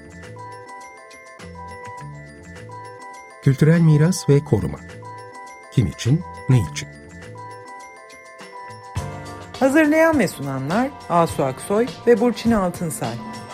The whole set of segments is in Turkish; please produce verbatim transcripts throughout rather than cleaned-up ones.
Kültürel miras ve koruma. Kim için, ne için? Hazırlayan ve sunanlar Asu Aksoy ve Burçin Altınsay.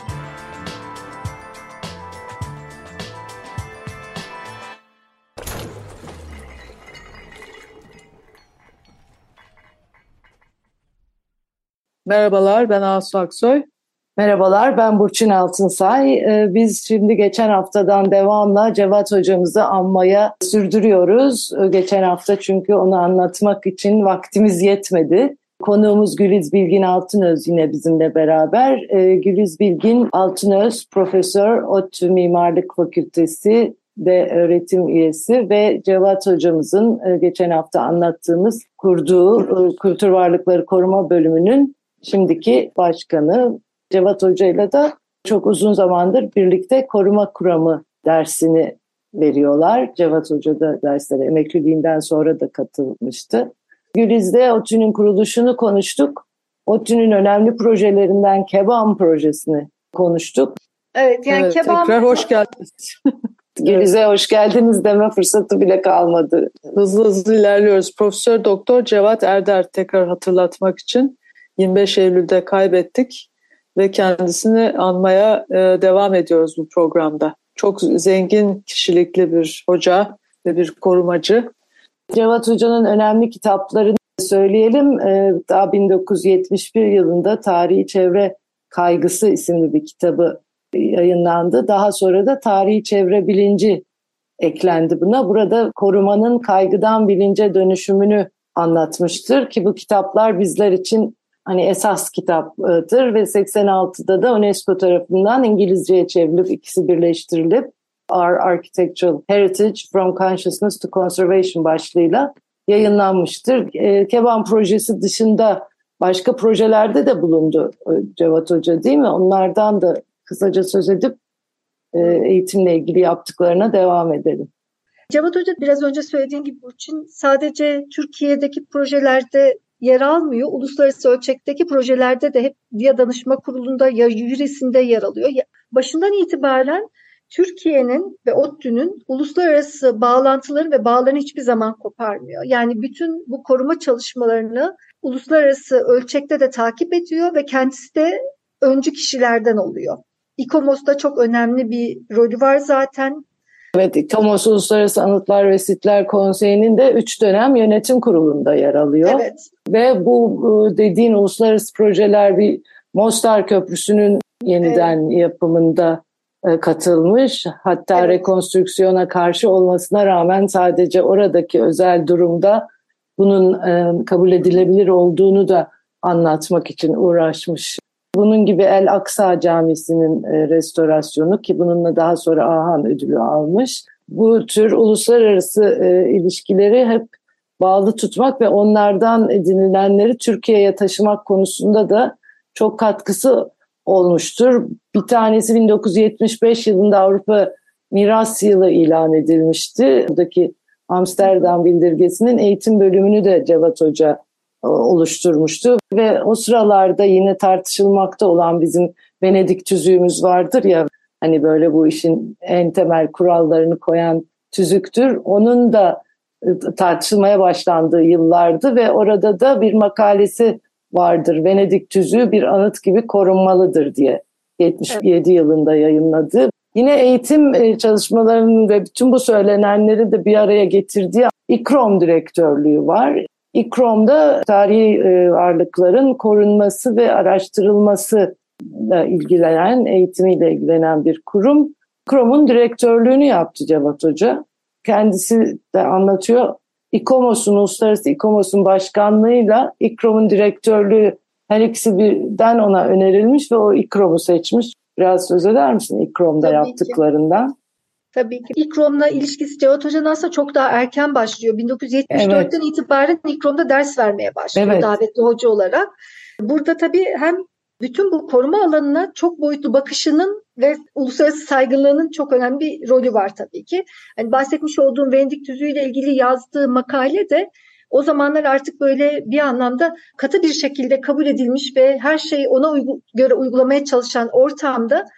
Merhabalar, ben Asu Aksoy. Merhabalar, ben Burçin Altınsay. Ee, biz şimdi geçen haftadan devamla Cevat hocamızı anmaya sürdürüyoruz. Ee, geçen hafta çünkü onu anlatmak için vaktimiz yetmedi. Konuğumuz Güliz Bilgin Altınöz yine bizimle beraber. Ee, Güliz Bilgin Altınöz, Profesör, ODTÜ Mimarlık Fakültesi de öğretim üyesi ve Cevat hocamızın e, geçen hafta anlattığımız kurduğu e, Kültür Varlıkları Koruma Bölümünün şimdiki başkanı. Cevat Hoca ile de çok uzun zamandır birlikte koruma kuramı dersini veriyorlar. Cevat Hoca da derslere emekliliğinden sonra da katılmıştı. Güliz'de ODTÜ'nün kuruluşunu konuştuk. ODTÜ'nün önemli projelerinden KEBAM projesini konuştuk. Evet, yani evet, KEBAM... Tekrar hoş geldiniz. Güliz'e hoş geldiniz deme fırsatı bile kalmadı. Hızlı hızlı ilerliyoruz. Profesör Doktor Cevat Erder, tekrar hatırlatmak için yirmi beş Eylül'de kaybettik ve kendisini anmaya e, devam ediyoruz bu programda. Çok zengin kişilikli bir hoca ve bir korumacı. Cevat Hoca'nın önemli kitaplarını söyleyelim. E, daha bin dokuz yüz yetmiş bir yılında Tarihi Çevre Kaygısı isimli bir kitabı yayınlandı. Daha sonra da Tarihi Çevre Bilinci eklendi buna. Burada korumanın kaygıdan bilince dönüşümünü anlatmıştır ki bu kitaplar bizler için hani esas kitaptır ve seksen altıda da UNESCO tarafından İngilizceye çevrilip ikisi birleştirilip Our Architectural Heritage From Consciousness to Conservation başlığıyla yayınlanmıştır. E, KEBAM projesi dışında başka projelerde de bulundu Cevat Hoca, değil mi? Onlardan da kısaca söz edip e, eğitimle ilgili yaptıklarına devam edelim. Cevat Hoca biraz önce söylediğim gibi Burçin sadece Türkiye'deki projelerde yer almıyor. Uluslararası ölçekteki projelerde de hep ya danışma kurulunda ya jürisinde yer alıyor. Başından itibaren Türkiye'nin ve ODTÜ'nün uluslararası bağlantıları ve bağlarını hiçbir zaman koparmıyor. Yani bütün bu koruma çalışmalarını uluslararası ölçekte de takip ediyor ve kendisi de öncü kişilerden oluyor. İKOMOS'ta çok önemli bir rolü var zaten. Evet, İKOMOS Uluslararası Anıtlar ve Sitler Konseyi'nin de üç dönem yönetim kurulunda yer alıyor. Evet. Ve bu dediğin uluslararası projeler bir Mostar Köprüsü'nün yeniden evet. yapımında katılmış. Hatta evet. rekonstrüksiyona karşı olmasına rağmen sadece oradaki özel durumda bunun kabul edilebilir olduğunu da anlatmak için uğraşmış. Bunun gibi El Aksa Camisi'nin restorasyonu ki bununla daha sonra Ahan ödülü almış. Bu tür uluslararası ilişkileri hep bağlı tutmak ve onlardan edinilenleri Türkiye'ye taşımak konusunda da çok katkısı olmuştur. Bir tanesi bin dokuz yüz yetmiş beş yılında Avrupa Miras Yılı ilan edilmişti. Buradaki Amsterdam Bildirgesi'nin eğitim bölümünü de Cevat Hoca oluşturmuştu. Ve o sıralarda yine tartışılmakta olan bizim Venedik tüzüğümüz vardır ya, hani böyle bu işin en temel kurallarını koyan tüzüktür. Onun da tartışılmaya başlandığı yıllardı ve orada da bir makalesi vardır. Venedik tüzüğü bir anıt gibi korunmalıdır diye yetmiş yedi evet. yılında yayınladı. Yine eğitim çalışmalarının ve bütün bu söylenenleri de bir araya getirdiği İKROM direktörlüğü var. İKROM'da tarihi varlıkların korunması ve araştırılmasıyla ilgilenen, eğitimiyle ilgilenen bir kurum. İKROM'un direktörlüğünü yaptı Cevat Hoca. Kendisi de anlatıyor. İKOMOS'un, Uluslararası İKOMOS'un başkanlığıyla İKROM'un direktörlüğü her ikisi birden ona önerilmiş ve o İKROM'u seçmiş. Biraz söz eder misin İKROM'da Tabii yaptıklarından? Ki. Tabii ki. İKROM'la ilişkisi Cevat Hoca'nın aslında çok daha erken başlıyor. bin dokuz yüz yetmiş dörtten evet. itibaren İKROM'da ders vermeye başlıyor evet. davetli hoca olarak. Burada tabii hem bütün bu koruma alanına çok boyutlu bakışının ve uluslararası saygınlığının çok önemli bir rolü var tabii ki. Yani bahsetmiş olduğum Venedik tüzüğü ile ilgili yazdığı makale de o zamanlar artık böyle bir anlamda katı bir şekilde kabul edilmiş ve her şeyi ona uygu- göre uygulamaya çalışan ortamda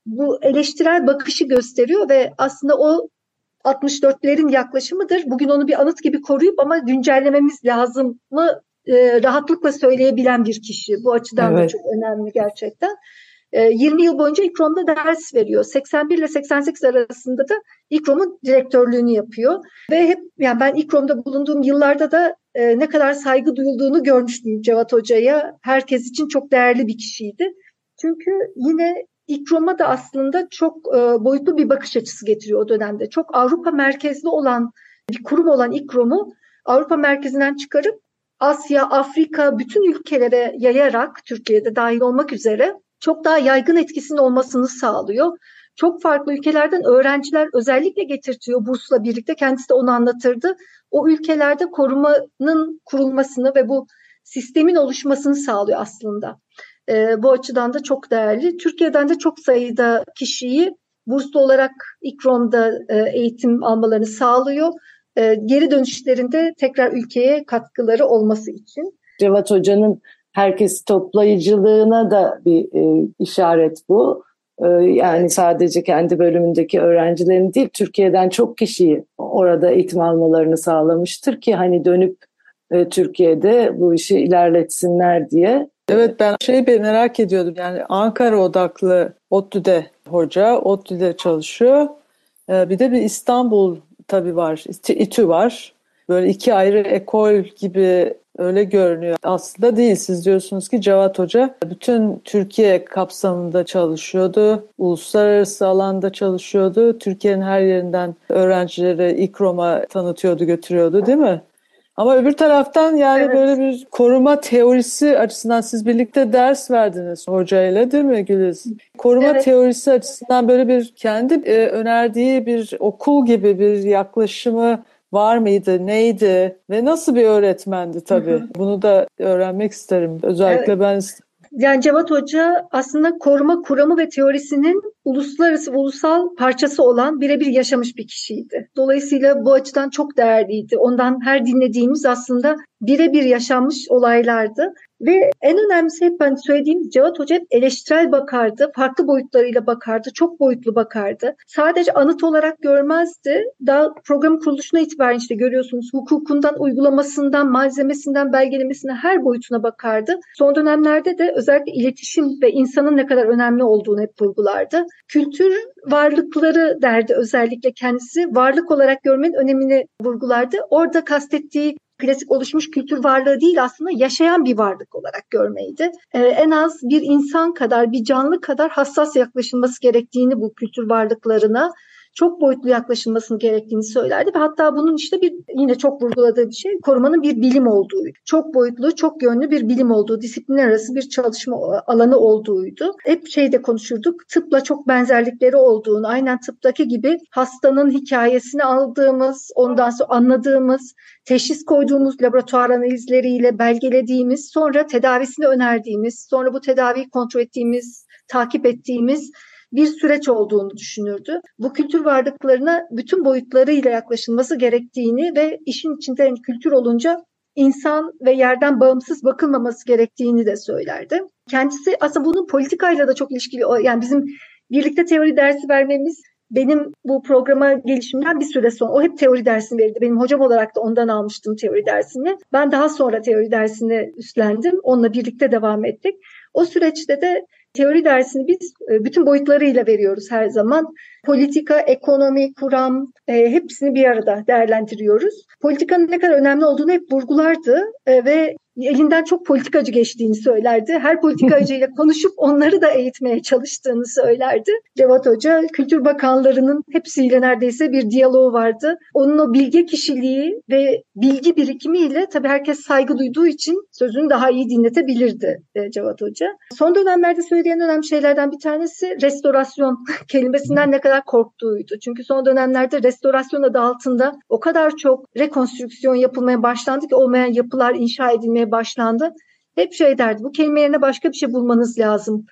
bu eleştirel bakışı gösteriyor ve aslında o altmış dörtlerin yaklaşımıdır. Bugün onu bir anıt gibi koruyup ama güncellememiz lazım mı e, rahatlıkla söyleyebilen bir kişi. Bu açıdan evet. da çok önemli gerçekten. E, yirmi yıl boyunca İKROM'da ders veriyor. seksen bir ile seksen sekiz arasında da İKROM'un direktörlüğünü yapıyor. Ve hep yani ben İKROM'da bulunduğum yıllarda da e, ne kadar saygı duyulduğunu görmüştüm Cevat Hoca'ya. Herkes için çok değerli bir kişiydi. Çünkü yine İKROM'a da aslında çok e, boyutlu bir bakış açısı getiriyor o dönemde. Çok Avrupa merkezli olan bir kurum olan İKROM'u Avrupa merkezinden çıkarıp Asya, Afrika bütün ülkelere yayarak Türkiye'de dahil olmak üzere çok daha yaygın etkisinin olmasını sağlıyor. Çok farklı ülkelerden öğrenciler özellikle getirtiyor bursla birlikte. Kendisi de onu anlatırdı. O ülkelerde korumanın kurulmasını ve bu sistemin oluşmasını sağlıyor aslında. E, bu açıdan da çok değerli. Türkiye'den de çok sayıda kişiyi burslu olarak İKROM'da e, eğitim almalarını sağlıyor. E, geri dönüşlerinde tekrar ülkeye katkıları olması için. Cevat Hoca'nın herkes toplayıcılığına da bir e, işaret bu. E, yani sadece kendi bölümündeki öğrencilerin değil, Türkiye'den çok kişiyi orada eğitim almalarını sağlamıştır ki hani dönüp e, Türkiye'de bu işi ilerletsinler diye. Evet, ben şey merak ediyordum, yani Ankara odaklı ODTÜ'de hoca, ODTÜ'de çalışıyor. Ee, bir de bir İstanbul tabii var, İTÜ var. Böyle iki ayrı ekol gibi öyle görünüyor. Aslında değil, siz diyorsunuz ki Cevat Hoca bütün Türkiye kapsamında çalışıyordu. Uluslararası alanda çalışıyordu. Türkiye'nin her yerinden öğrencileri İKROM'a tanıtıyordu, götürüyordu değil mi? Ama öbür taraftan yani evet. böyle bir koruma teorisi açısından siz birlikte ders verdiniz hocayla değil mi Güliz? Koruma evet. teorisi açısından böyle bir kendi e, önerdiği bir okul gibi bir yaklaşımı var mıydı, neydi ve nasıl bir öğretmendi tabii? Hı hı. Bunu da öğrenmek isterim. Özellikle evet. ben... Yani Cevat Hoca aslında koruma kuramı ve teorisinin uluslararası, ulusal parçası olan birebir yaşamış bir kişiydi. Dolayısıyla bu açıdan çok değerliydi. Ondan her dinlediğimiz aslında birebir yaşanmış olaylardı. Ve en önemlisi hep ben söylediğim Cevat Hoca hep eleştirel bakardı, farklı boyutlarıyla bakardı, çok boyutlu bakardı. Sadece anıt olarak görmezdi. Daha programın kuruluşuna itibaren işte görüyorsunuz hukukundan, uygulamasından, malzemesinden, belgelemesine her boyutuna bakardı. Son dönemlerde de özellikle iletişim ve insanın ne kadar önemli olduğunu hep vurgulardı. Kültür varlıkları derdi özellikle kendisi. Varlık olarak görmenin önemini vurgulardı. Orada kastettiği klasik oluşmuş kültür varlığı değil aslında yaşayan bir varlık olarak görmeydi. Ee, en az bir insan kadar, bir canlı kadar hassas yaklaşılması gerektiğini bu kültür varlıklarına çok boyutlu yaklaşılmasını gerektiğini söylerdi ve hatta bunun işte bir yine çok vurguladığı bir şey korumanın bir bilim olduğu, çok boyutlu, çok yönlü bir bilim olduğu, disiplinler arası bir çalışma alanı olduğuydu. Hep şeyde konuşurduk, tıpla çok benzerlikleri olduğunu, aynen tıptaki gibi hastanın hikayesini aldığımız, ondan sonra anladığımız, teşhis koyduğumuz laboratuvar analizleriyle belgelediğimiz, sonra tedavisini önerdiğimiz, sonra bu tedaviyi kontrol ettiğimiz, takip ettiğimiz bir süreç olduğunu düşünürdü. Bu kültür varlıklarına bütün boyutlarıyla yaklaşılması gerektiğini ve işin içinde yani kültür olunca insan ve yerden bağımsız bakılmaması gerektiğini de söylerdi. Kendisi aslında bunun politikayla da çok ilişkili, yani bizim birlikte teori dersi vermemiz benim bu programa gelişimden bir süre sonra, o hep teori dersini verirdi. Benim hocam olarak da ondan almıştım teori dersini. Ben daha sonra teori dersini üstlendim. Onunla birlikte devam ettik. O süreçte de teori dersini biz bütün boyutlarıyla veriyoruz her zaman. Politika, ekonomi, kuram e, hepsini bir arada değerlendiriyoruz. Politikanın ne kadar önemli olduğunu hep vurgulardı e, ve elinden çok politikacı geçtiğini söylerdi. Her politikacıyla konuşup onları da eğitmeye çalıştığını söylerdi. Cevat Hoca, Kültür Bakanlarının hepsiyle neredeyse bir diyaloğu vardı. Onun o bilge kişiliği ve bilgi birikimiyle tabii herkes saygı duyduğu için sözünü daha iyi dinletebilirdi Cevat Hoca. Son dönemlerde söylediğin önemli şeylerden bir tanesi restorasyon kelimesinden ne kadar korktuğuydu. Çünkü son dönemlerde restorasyon adı altında o kadar çok rekonstrüksiyon yapılmaya başlandı ki olmayan yapılar inşa edilmeye başlandı. Hep şey derdi, bu kelime yerine başka bir şey bulmanız lazım.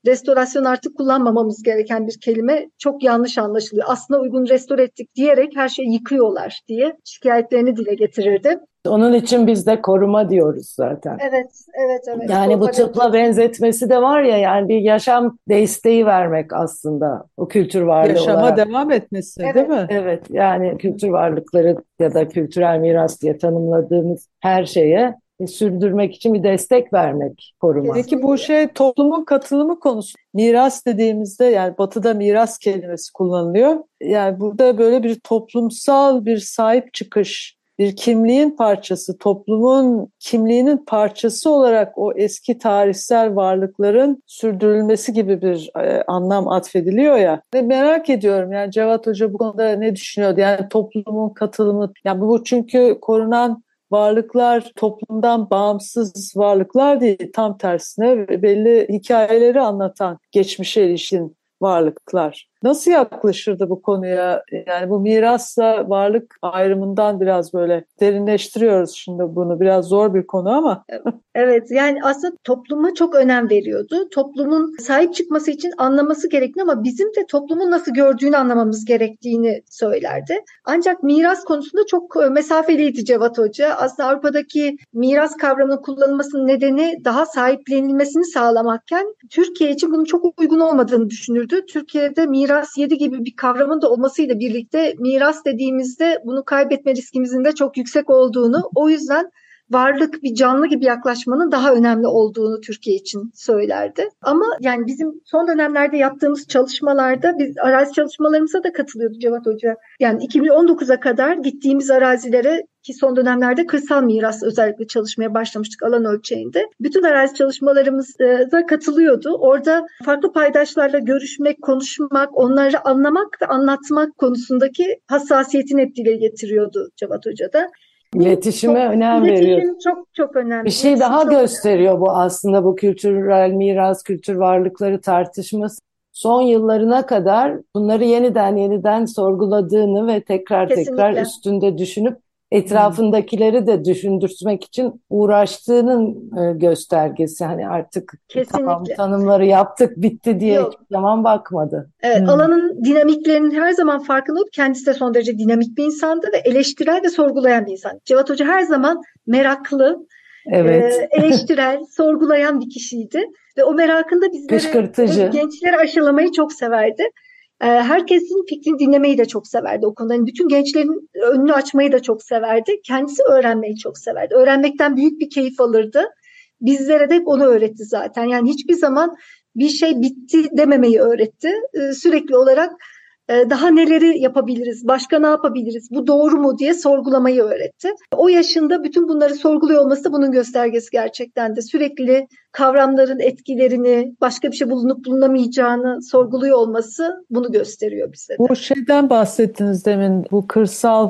restorasyon artık kullanmamamız gereken bir kelime, çok yanlış anlaşılıyor. Aslına uygun restore ettik diyerek her şeyi yıkıyorlar diye şikayetlerini dile getirirdi. Onun için biz de koruma diyoruz zaten. Evet, evet, evet. Yani bu tıpla benzetmesi de var ya, yani bir yaşam desteği vermek aslında o kültür varlığı Yaşama olarak. devam etmesi, Evet. değil mi? Evet, yani kültür varlıkları ya da kültürel miras diye tanımladığımız her şeye e, sürdürmek için bir destek vermek, koruma. Peki bu şey toplumun katılımı konusu. Miras dediğimizde, yani Batı'da miras kelimesi kullanılıyor. Yani burada böyle bir toplumsal bir sahip çıkış, bir kimliğin parçası, toplumun kimliğinin parçası olarak o eski tarihsel varlıkların sürdürülmesi gibi bir e, anlam atfediliyor ya. Ve merak ediyorum, yani Cevat Hoca bu konuda ne düşünüyordu? Yani toplumun katılımı, yani bu çünkü korunan varlıklar toplumdan bağımsız varlıklar değil, tam tersine belli hikayeleri anlatan, geçmişe ilişkin varlıklar. Nasıl yaklaşırdı bu konuya? Yani bu mirasla varlık ayrımından biraz böyle derinleştiriyoruz şimdi bunu. Biraz zor bir konu ama. Evet, yani aslında topluma çok önem veriyordu. Toplumun sahip çıkması için anlaması gerektiğini ama bizim de toplumun nasıl gördüğünü anlamamız gerektiğini söylerdi. Ancak miras konusunda çok mesafeliydi Cevat Hoca. Aslında Avrupa'daki miras kavramının kullanılmasının nedeni daha sahiplenilmesini sağlamakken Türkiye için bunun çok uygun olmadığını düşünürdü. Türkiye'de miras yedi gibi bir kavramın da olmasıyla birlikte miras dediğimizde bunu kaybetme riskimizin de çok yüksek olduğunu, o yüzden varlık, bir canlı gibi yaklaşmanın daha önemli olduğunu Türkiye için söylerdi. Ama yani bizim son dönemlerde yaptığımız çalışmalarda biz arazi çalışmalarımıza da katılıyordu Cevat Hoca. Yani iki bin on dokuza kadar gittiğimiz arazilere, ki son dönemlerde kırsal miras özellikle çalışmaya başlamıştık alan ölçeğinde. Bütün arazi çalışmalarımıza katılıyordu. Orada farklı paydaşlarla görüşmek, konuşmak, onları anlamak ve anlatmak konusundaki hassasiyetini hep dile getiriyordu Cevat Hoca da. İletişime çok, önem iletişim veriyor. çok çok önemli. Bir şey İletişim daha çok gösteriyor önemli. Bu aslında, bu kültürel miras, kültür varlıkları tartışması son yıllarına kadar bunları yeniden yeniden sorguladığını ve tekrar Kesinlikle. tekrar üstünde düşünüp etrafındakileri de düşündürtmek için uğraştığının göstergesi. Hani artık Kesinlikle. tamam, tanımları yaptık, bitti diye Yok. hiçbir zaman bakmadı. Evet, Hmm. alanın dinamiklerinin her zaman farkında olup kendisi de son derece dinamik bir insandı ve eleştirel ve sorgulayan bir insan. Cevat Hoca her zaman meraklı, Evet. e, eleştirel, sorgulayan bir kişiydi ve o merakında bizleri, gençleri aşılamayı çok severdi. Herkesin fikrini dinlemeyi de çok severdi o konuda. Yani bütün gençlerin önünü açmayı da çok severdi. Kendisi öğrenmeyi çok severdi. Öğrenmekten büyük bir keyif alırdı. Bizlere de hep onu öğretti zaten. Yani hiçbir zaman bir şey bitti dememeyi öğretti. Sürekli olarak daha neleri yapabiliriz, başka ne yapabiliriz, bu doğru mu diye sorgulamayı öğretti. O yaşında bütün bunları sorguluyor olması da bunun göstergesi gerçekten de. Sürekli kavramların etkilerini, başka bir şey bulunup bulunamayacağını sorguluyor olması bunu gösteriyor bize de. Bu şeyden bahsettiniz demin, bu kırsal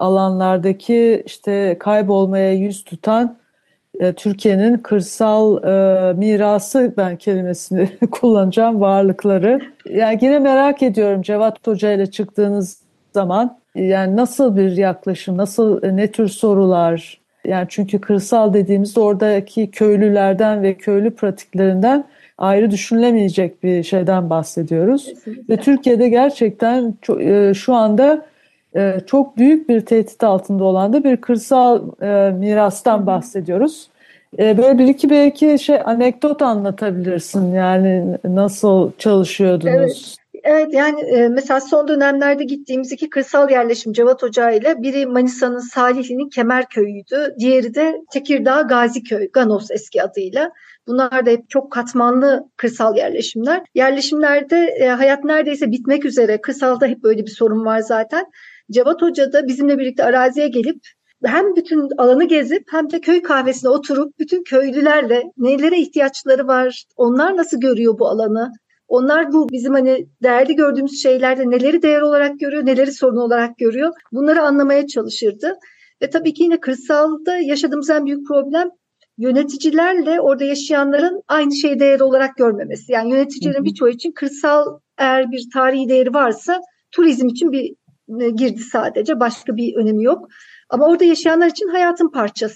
alanlardaki işte kaybolmaya yüz tutan e, Türkiye'nin kırsal e, mirası, ben kelimesini kullanacağım, varlıkları. Yani yine merak ediyorum, Cevat Hoca ile çıktığınız zaman yani nasıl bir yaklaşım, nasıl, ne tür sorular? Yani çünkü kırsal dediğimizde oradaki köylülerden ve köylü pratiklerinden ayrı düşünülemeyecek bir şeyden bahsediyoruz. Kesinlikle. Ve Türkiye'de gerçekten çok, e, şu anda e, çok büyük bir tehdit altında olan da bir kırsal e, mirastan bahsediyoruz. E, böyle bir iki belki şey anekdot anlatabilirsin, yani nasıl çalışıyordunuz? Evet. Evet, yani e, mesela son dönemlerde gittiğimiz iki kırsal yerleşim Cevat Hoca ile, biri Manisa'nın Salihli'nin Kemerköy'üydü. Diğeri de Tekirdağ Gaziköy, Ganos eski adıyla. Bunlar da hep çok katmanlı kırsal yerleşimler. Yerleşimlerde e, hayat neredeyse bitmek üzere. Kırsalda hep böyle bir sorun var zaten. Cevat Hoca da bizimle birlikte araziye gelip hem bütün alanı gezip hem de köy kahvesine oturup bütün köylülerle nelere ihtiyaçları var, onlar nasıl görüyor bu alanı, onlar bu bizim hani değerli gördüğümüz şeylerde neleri değer olarak görüyor, neleri sorun olarak görüyor, bunları anlamaya çalışırdı. Ve tabii ki yine kırsalda yaşadığımız en büyük problem yöneticilerle orada yaşayanların aynı şeyi değer olarak görmemesi. Yani yöneticilerin birçoğu için kırsal eğer bir tarihi değeri varsa turizm için bir girdi sadece, başka bir önemi yok. Ama orada yaşayanlar için hayatın parçası.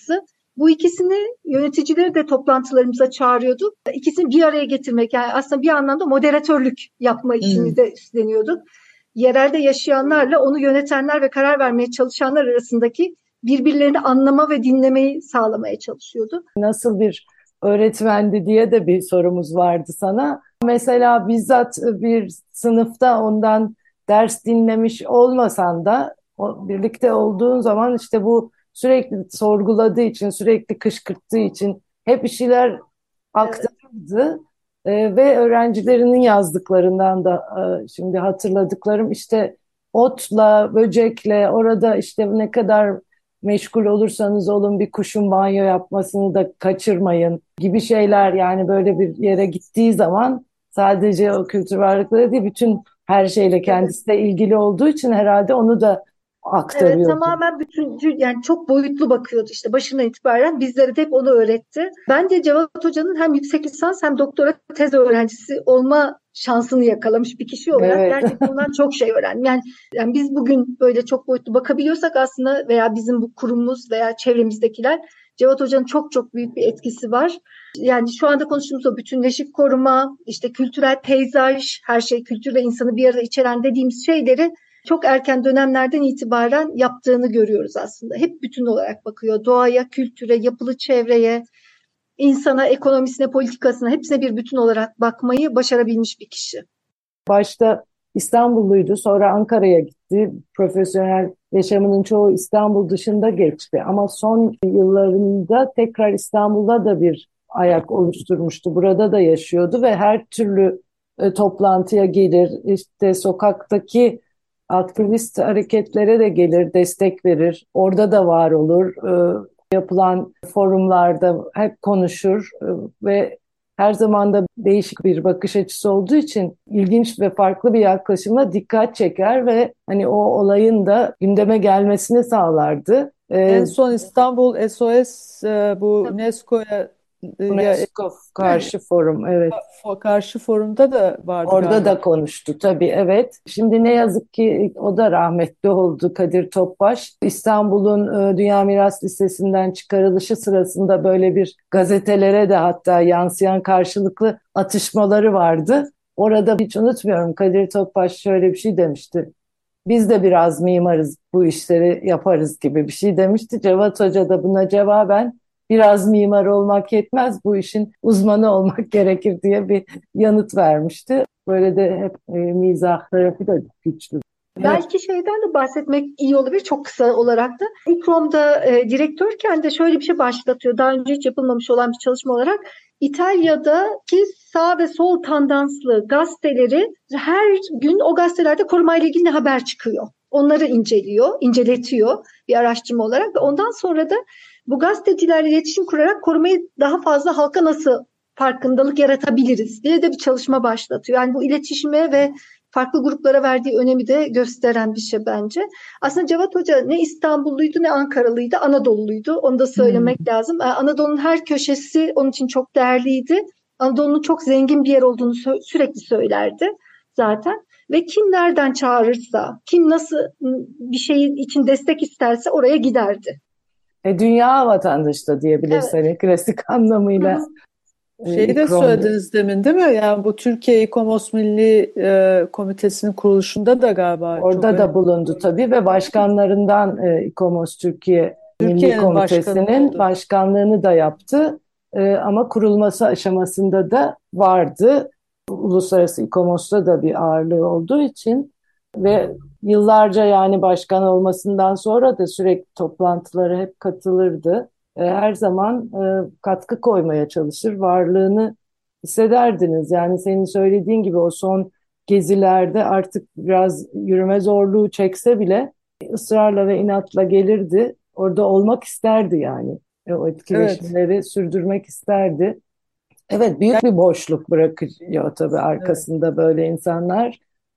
Bu ikisini yöneticileri de toplantılarımıza çağırıyorduk. İkisini bir araya getirmek, yani aslında bir anlamda moderatörlük yapma işini hmm. de üstleniyorduk. Yerelde yaşayanlarla onu yönetenler ve karar vermeye çalışanlar arasındaki birbirlerini anlama ve dinlemeyi sağlamaya çalışıyordu. Nasıl bir öğretmendi diye de bir sorumuz vardı sana. Mesela bizzat bir sınıfta ondan ders dinlemiş olmasan da o, birlikte olduğun zaman işte bu sürekli sorguladığı için, sürekli kışkırttığı için hep bir şeyler aktarırdı. Evet. Ee, ve öğrencilerinin yazdıklarından da e, şimdi hatırladıklarım işte otla, böcekle orada işte ne kadar meşgul olursanız olun bir kuşun banyo yapmasını da kaçırmayın gibi şeyler, yani böyle bir yere gittiği zaman sadece o kültür varlıkları değil bütün her şeyle kendisi de ilgili olduğu için herhalde onu da aktarıyordu. Evet, tamamen bütüncül, yani çok boyutlu bakıyordu işte başından itibaren, bizlere de hep onu öğretti. Bence Cevat Hoca'nın hem yüksek lisans hem doktora tez öğrencisi olma şansını yakalamış bir kişi olarak evet. Gerçekten ondan çok şey öğrendim. Yani, yani biz bugün böyle çok boyutlu bakabiliyorsak aslında, veya bizim bu kurumumuz veya çevremizdekiler, Cevat Hoca'nın çok çok büyük bir etkisi var. Yani şu anda konuştuğumuz o bütünleşik koruma, işte kültürel peyzaj, her şey kültür ve insanı bir arada içeren dediğimiz şeyleri çok erken dönemlerden itibaren yaptığını görüyoruz aslında. Hep bütün olarak bakıyor. Doğaya, kültüre, yapılı çevreye, insana, ekonomisine, politikasına, hepsine bir bütün olarak bakmayı başarabilmiş bir kişi. Başta İstanbulluydu, sonra Ankara'ya gitti. Profesyonel yaşamının çoğu İstanbul dışında geçti. Ama son yıllarında tekrar İstanbul'da da bir ayak oluşturmuştu. Burada da yaşıyordu ve her türlü e, toplantıya gelir. İşte sokaktaki aktivist hareketlere de gelir, destek verir. Orada da var olur. E, yapılan forumlarda hep konuşur e, ve her zaman da değişik bir bakış açısı olduğu için ilginç ve farklı bir yaklaşımla dikkat çeker ve hani o olayın da gündeme gelmesini sağlardı. Ee, en son İstanbul S O S e, bu UNESCO'ya UNESCO karşı forum, evet. Karşı forumda da vardı. Orada galiba. da konuştu tabii, evet. Şimdi ne yazık ki o da rahmetli oldu, Kadir Topbaş. İstanbul'un Dünya Miras Listesi'nden çıkarılışı sırasında böyle bir gazetelere de hatta yansıyan karşılıklı atışmaları vardı. Orada hiç unutmuyorum, Kadir Topbaş şöyle bir şey demişti. Biz de biraz mimarız, bu işleri yaparız gibi bir şey demişti. Cevat Hoca da buna cevaben biraz mimar olmak yetmez, bu işin uzmanı olmak gerekir diye bir yanıt vermişti. Böyle de hep e, mizah tarafı da güçlü. Belki evet. Şeyden de bahsetmek iyi olabilir çok kısa olarak da. İKROM'da e, direktörken de şöyle bir şey başlatıyor. Daha önce hiç yapılmamış olan bir çalışma olarak. İtalya'daki sağ ve sol tandanslı gazeteleri her gün o gazetelerde korumayla ilgili haber çıkıyor. Onları inceliyor, inceletiyor bir araştırma olarak ve ondan sonra da bu gazetecilerle iletişim kurarak korumayı daha fazla halka nasıl farkındalık yaratabiliriz diye de bir çalışma başlatıyor. Yani bu iletişime ve farklı gruplara verdiği önemi de gösteren bir şey bence. Aslında Cevat Hoca ne İstanbulluydu ne Ankaralıydı, Anadolu'luydu. Onu da söylemek hmm. lazım. Anadolu'nun her köşesi onun için çok değerliydi. Anadolu'nun çok zengin bir yer olduğunu sü- sürekli söylerdi zaten. Ve kim nereden çağırırsa, kim nasıl bir şey için destek isterse oraya giderdi. E, dünya vatandaşı da diyebiliriz, evet. Hani klasik anlamıyla. Hı-hı. Şeyi de söylediniz demin değil mi? Yani bu Türkiye İKOMOS Milli e, Komitesi'nin kuruluşunda da galiba. Orada da bulundu tabii ve başkanlarından e, İKOMOS Türkiye Milli Komitesi'nin başkanlığını da yaptı. E, ama kurulması aşamasında da vardı. Uluslararası İKOMOS'ta da bir ağırlığı olduğu için ve yıllarca, yani başkan olmasından sonra da sürekli toplantılara hep katılırdı. Her zaman katkı koymaya çalışır, varlığını hissederdiniz. Yani senin söylediğin gibi o son gezilerde artık biraz yürüme zorluğu çekse bile ısrarla ve inatla gelirdi. Orada olmak isterdi yani. O etkileşimleri evet. sürdürmek isterdi. Evet, büyük bir boşluk bırakıyor tabii arkasında evet. böyle insanlar.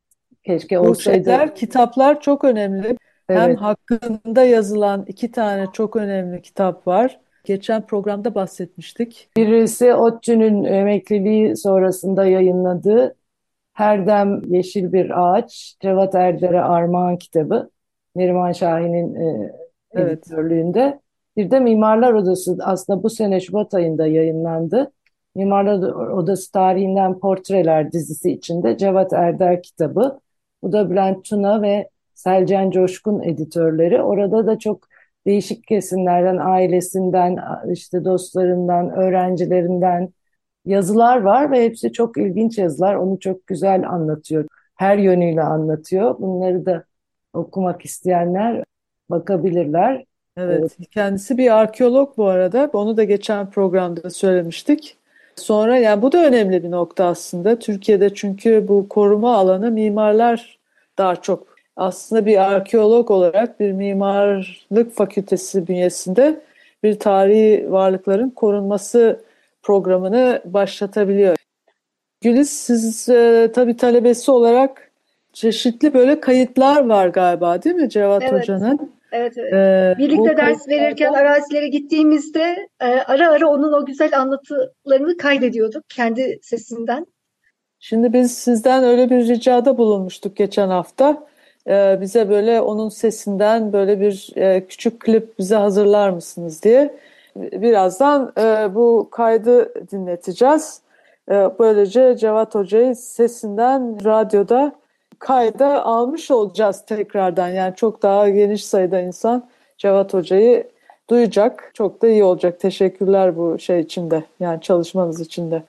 Keşke olsaydı. Bu şeyler, kitaplar çok önemli. Evet. Hem hakkında yazılan iki tane çok önemli kitap var. Geçen programda bahsetmiştik. Birisi ODTÜ'nün emekliliği sonrasında yayınladığı Herdem Yeşil Bir Ağaç, Cevat Erder'e Armağan kitabı. Neriman Şahin'in e, editörlüğünde. Evet. Bir de Mimarlar Odası aslında bu sene Şubat ayında yayınlandı. Mimarlar Odası tarihinden portreler dizisi içinde Cevat Erder kitabı. Bu da Bülent Tuna ve Selcan Coşkun editörleri. Orada da çok değişik kesimlerden, ailesinden, işte dostlarından, öğrencilerinden yazılar var ve hepsi çok ilginç yazılar. Onu çok güzel anlatıyor. Her yönüyle anlatıyor. Bunları da okumak isteyenler bakabilirler. Evet, kendisi bir arkeolog bu arada. Onu da geçen programda söylemiştik. Sonra yani bu da önemli bir nokta aslında. Türkiye'de çünkü bu koruma alanı mimarlar daha çok. Aslında bir arkeolog olarak bir mimarlık fakültesi bünyesinde bir tarihi varlıkların korunması programını başlatabiliyor. Güliz, siz e, tabii talebesi olarak çeşitli böyle kayıtlar var galiba, değil mi Cevat Evet. Hoca'nın? Evet, evet. Ee, Birlikte ders kayıtlarda- verirken arazilere gittiğimizde e, ara ara onun o güzel anlatılarını kaydediyorduk kendi sesinden. Şimdi biz sizden öyle bir ricada bulunmuştuk geçen hafta. Ee, bize böyle onun sesinden böyle bir e, küçük klip bize hazırlar mısınız diye. Birazdan e, bu kaydı dinleteceğiz. E, böylece Cevat Hoca'yı sesinden radyoda kayda almış olacağız tekrardan. Yani çok daha geniş sayıda insan Cevat Hoca'yı duyacak. Çok da iyi olacak. Teşekkürler bu şey için de. Yani çalışmanız için de.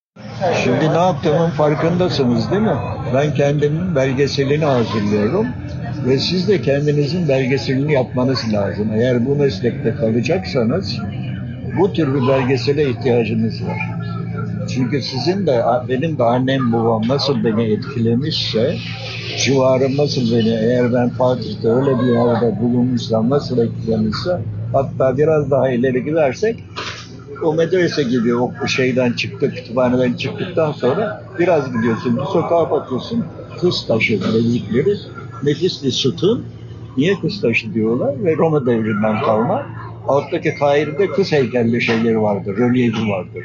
Şimdi ne yaptığımın farkındasınız değil mi? Ben kendimin belgeselini hazırlıyorum ve siz de kendinizin belgeselini yapmanız lazım. Eğer bu meslekte kalacaksanız bu tür bir belgesele ihtiyacınız var. Çünkü sizin de, benim de annem babam nasıl beni etkilemişse, civarım nasıl beni, eğer ben Fatih'te öyle bir yerde bulunmuşsam nasıl etkilemişse, hatta biraz daha ileri gidersek, o medrese gibi o şeyden çıktık, kütüphaneden çıktıktan sonra biraz gidiyorsun, bir sokağa bakıyorsun, kız taşı dedikleri nefis bir sütun. Niye kız taşı diyorlar? Ve Roma devrinden kalma. Alttaki Kahire'de kız heykelli şeyleri vardır, rölyefi vardır.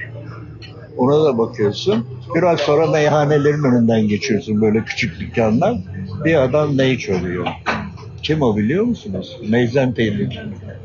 Ona da bakıyorsun. Biraz sonra meyhanelerin önünden geçiyorsun, böyle küçük dükkanlar. Bir adam ney çalıyor. Kim o biliyor musunuz? Meyzen Tevfik.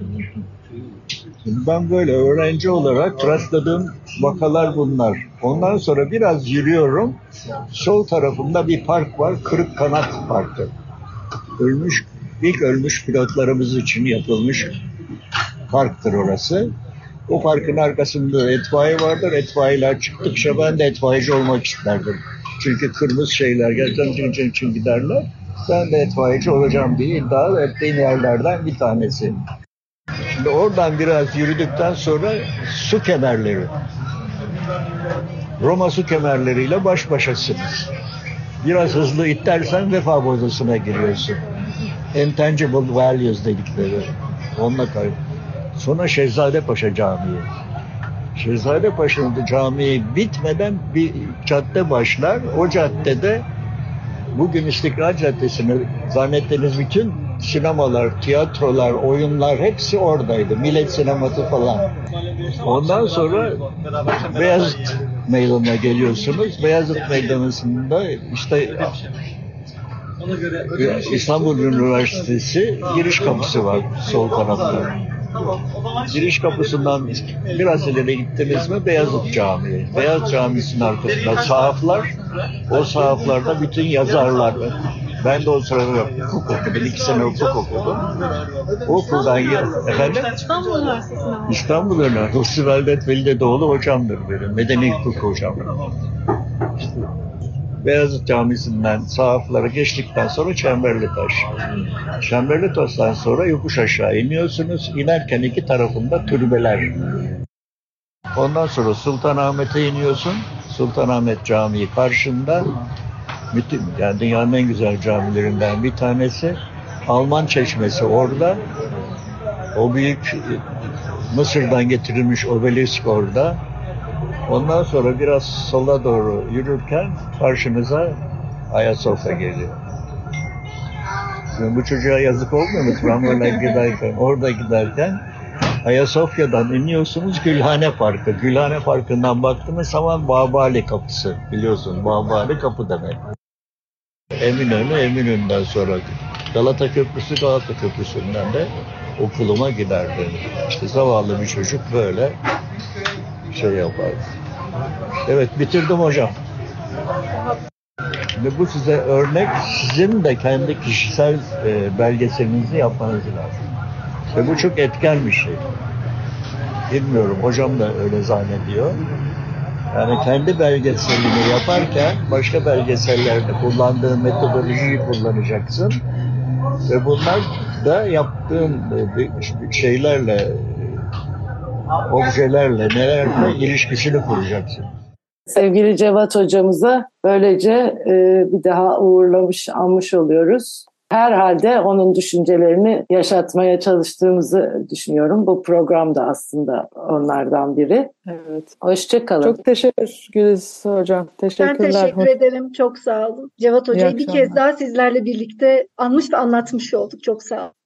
Ben böyle öğrenci olarak rastladığım vakalar bunlar. Ondan sonra biraz yürüyorum. Sol tarafımda bir park var. Kırık Kanat Parkı. Ölmüş, ilk ölmüş pilotlarımız için yapılmış parktır orası. O parkın arkasında etfaiye vardır. Etfaiyeler çıktıkça ben de etfaiyeci olmak isterdim. Çünkü kırmızı şeyler gerçekten cin cin cin giderler. Ben de etfaiyeci olacağım diye iddia ettiğim yerlerden bir tanesi. Şimdi oradan biraz yürüdükten sonra su kemerleri. Roma su kemerleriyle baş başasınız. Biraz hızlı itersen vefa bozasına giriyorsun. Intangible values dedikleri. Onunla kayıp. Sonra Şehzadepaşa Camii. Şehzadepaşa'nın camii bitmeden bir cadde başlar. O caddede bugün İstiklal Caddesi'ni zannettiğiniz bütün sinemalar, tiyatrolar, oyunlar hepsi oradaydı. Millet sineması falan. Ondan sonra Beyazıt Meydanı'na geliyorsunuz. Beyazıt Meydanı'nda işte İstanbul Üniversitesi giriş kapısı var sol tarafta. Giriş kapısından biraz ileri gittiniz mi Beyazıt Camii. Beyazıt Camii'nin arkasında sahaflar. O sahaflarda bütün yazarlar. Ben de o sırada hukuk okudum. İki sene hukuk okudum. Okuldan efendim? İstanbul Üniversitesi'nde. İstanbul Üniversitesi. Hüsnü Veldet Velideoğlu hocamdır benim. Medeni hukuk hocam. İşte Beyazıt Camisi'nden sahaflara geçtikten sonra Çemberlitaş. Çemberlitaş'tan sonra yokuş aşağı iniyorsunuz. İnerken iki tarafında türbeler. Ondan sonra Sultanahmet'e iniyorsun. Sultanahmet Camii karşında. Yani dünyanın en güzel camilerinden bir tanesi. Alman Çeşmesi orada. O büyük Mısır'dan getirilmiş obelisk orada. Ondan sonra biraz sola doğru yürürken karşınıza Ayasofya geliyor. Şimdi bu çocuğa yazık olmuyor mu? Tramvayla giderken, orada giderken Ayasofya'dan iniyorsunuz Gülhane Parkı. Gülhane Parkı'ndan baktığınız zaman Babali Kapısı. Biliyorsun Babali Kapı demek. Eminönü, Eminönü'nden sonra Galata Köprüsü, Galata Köprüsü'nden de okuluma giderdi. İşte zavallı bir çocuk böyle şey yapardı. Evet, bitirdim hocam. Ve bu size örnek, sizin de kendi kişisel e, belgeselinizi yapmanız lazım. Ve bu çok etken bir şey. Bilmiyorum, hocam da öyle zannediyor. Yani kendi belgeselini yaparken başka belgesellerde kullandığın metodolojiyi kullanacaksın. Ve bunlar da yaptığın şeylerle, objelerle, nelerle ilişkisini kuracaksın. Sevgili Cevat hocamıza böylece e, bir daha uğurlamış, anmış oluyoruz. Herhalde onun düşüncelerini yaşatmaya çalıştığımızı düşünüyorum. Bu program da aslında onlardan biri. Evet. Hoşça kalın. Çok teşekkür Güliz hocam. Teşekkürler. Ben teşekkür ederim. Çok sağ olun. Cevat Hoca'yı bir kez daha sizlerle birlikte anmış ve anlatmış olduk. Çok sağ olun.